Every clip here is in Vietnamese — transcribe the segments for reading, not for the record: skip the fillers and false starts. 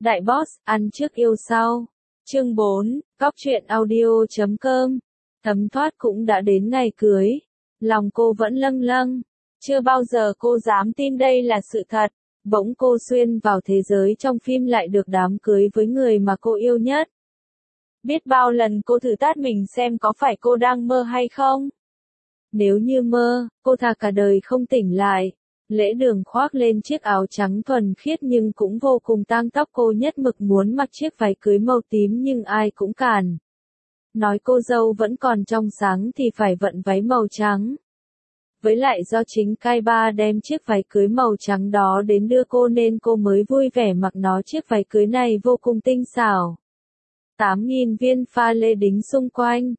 Đại boss, ăn trước yêu sau. Chương 4, Góc truyện audio.com. Thấm thoát cũng đã đến ngày cưới. Lòng cô vẫn lâng lâng. Chưa bao giờ cô dám tin đây là sự thật. Bỗng cô xuyên vào thế giới trong phim lại được đám cưới với người mà cô yêu nhất. Biết bao lần cô thử tát mình xem có phải cô đang mơ hay không? Nếu như mơ, cô thà cả đời không tỉnh lại. Lễ đường khoác lên chiếc áo trắng thuần khiết nhưng cũng vô cùng tang tóc, cô nhất mực muốn mặc chiếc váy cưới màu tím nhưng ai cũng cản. Nói cô dâu vẫn còn trong sáng thì phải vận váy màu trắng. Với lại do chính cai ba đem chiếc váy cưới màu trắng đó đến đưa cô nên cô mới vui vẻ mặc nó. Chiếc váy cưới này vô cùng tinh xảo. 8.000 viên pha lê đính xung quanh.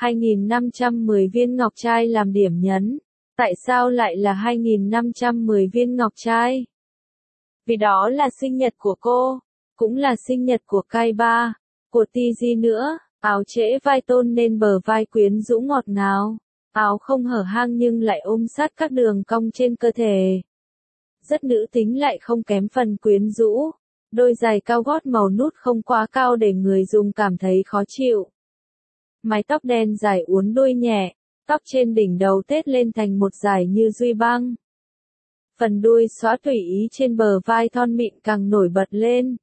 2.510 viên ngọc trai làm điểm nhấn. Tại sao lại là 2.510 viên ngọc trai? Vì đó là sinh nhật của cô, cũng là sinh nhật của cai ba, của Tiji nữa. Áo trễ vai tôn nên bờ vai quyến rũ ngọt ngào. Áo không hở hang nhưng lại ôm sát các đường cong trên cơ thể. Rất nữ tính lại không kém phần quyến rũ. Đôi giày cao gót màu nút không quá cao để người dùng cảm thấy khó chịu. Mái tóc đen dài uốn đuôi nhẹ, tóc trên đỉnh đầu tết lên thành một dải như duy băng. Phần đuôi xõa tùy ý trên bờ vai thon mịn càng nổi bật lên.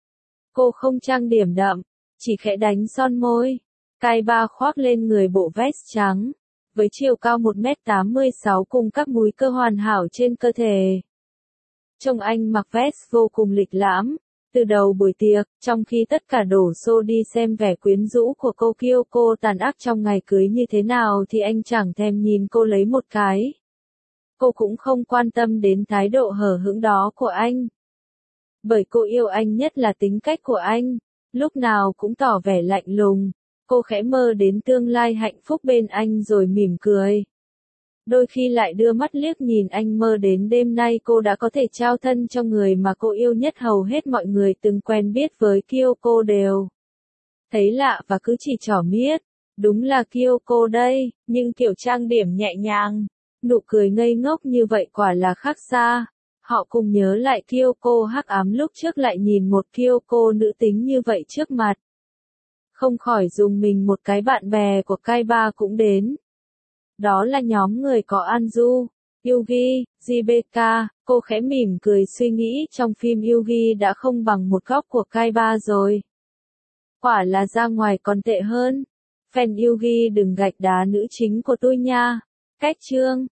Cô không trang điểm đậm, chỉ khẽ đánh son môi. Cai ba khoác lên người bộ vest trắng, với chiều cao 1m86 cùng các múi cơ hoàn hảo trên cơ thể. Trông anh mặc vest vô cùng lịch lãm. Từ đầu buổi tiệc, trong khi tất cả đổ xô đi xem vẻ quyến rũ của cô Kyoko tàn ác trong ngày cưới như thế nào thì anh chẳng thèm nhìn cô lấy một cái. Cô cũng không quan tâm đến thái độ hờ hững đó của anh. Bởi cô yêu anh nhất là tính cách của anh, lúc nào cũng tỏ vẻ lạnh lùng. Cô khẽ mơ đến tương lai hạnh phúc bên anh rồi mỉm cười. Đôi khi lại đưa mắt liếc nhìn anh, mơ đến đêm nay cô đã có thể trao thân cho người mà cô yêu nhất. Hầu hết mọi người từng quen biết với Kyoko đều thấy lạ và cứ chỉ trỏ miết. Đúng là Kyoko đây, nhưng kiểu trang điểm nhẹ nhàng, nụ cười ngây ngốc như vậy quả là khác xa. Họ cùng nhớ lại Kyoko hắc ám lúc trước, lại nhìn một Kyoko nữ tính như vậy trước mặt. Không khỏi dùng mình một cái. Bạn bè của cai ba cũng đến. Đó là nhóm người có Anju, Yugi, Jibeka. Cô khẽ mỉm cười suy nghĩ trong phim Yugi đã không bằng một góc của cai ba rồi. Quả là ra ngoài còn tệ hơn. Fan Yugi đừng gạch đá nữ chính của tôi nha. Cách chương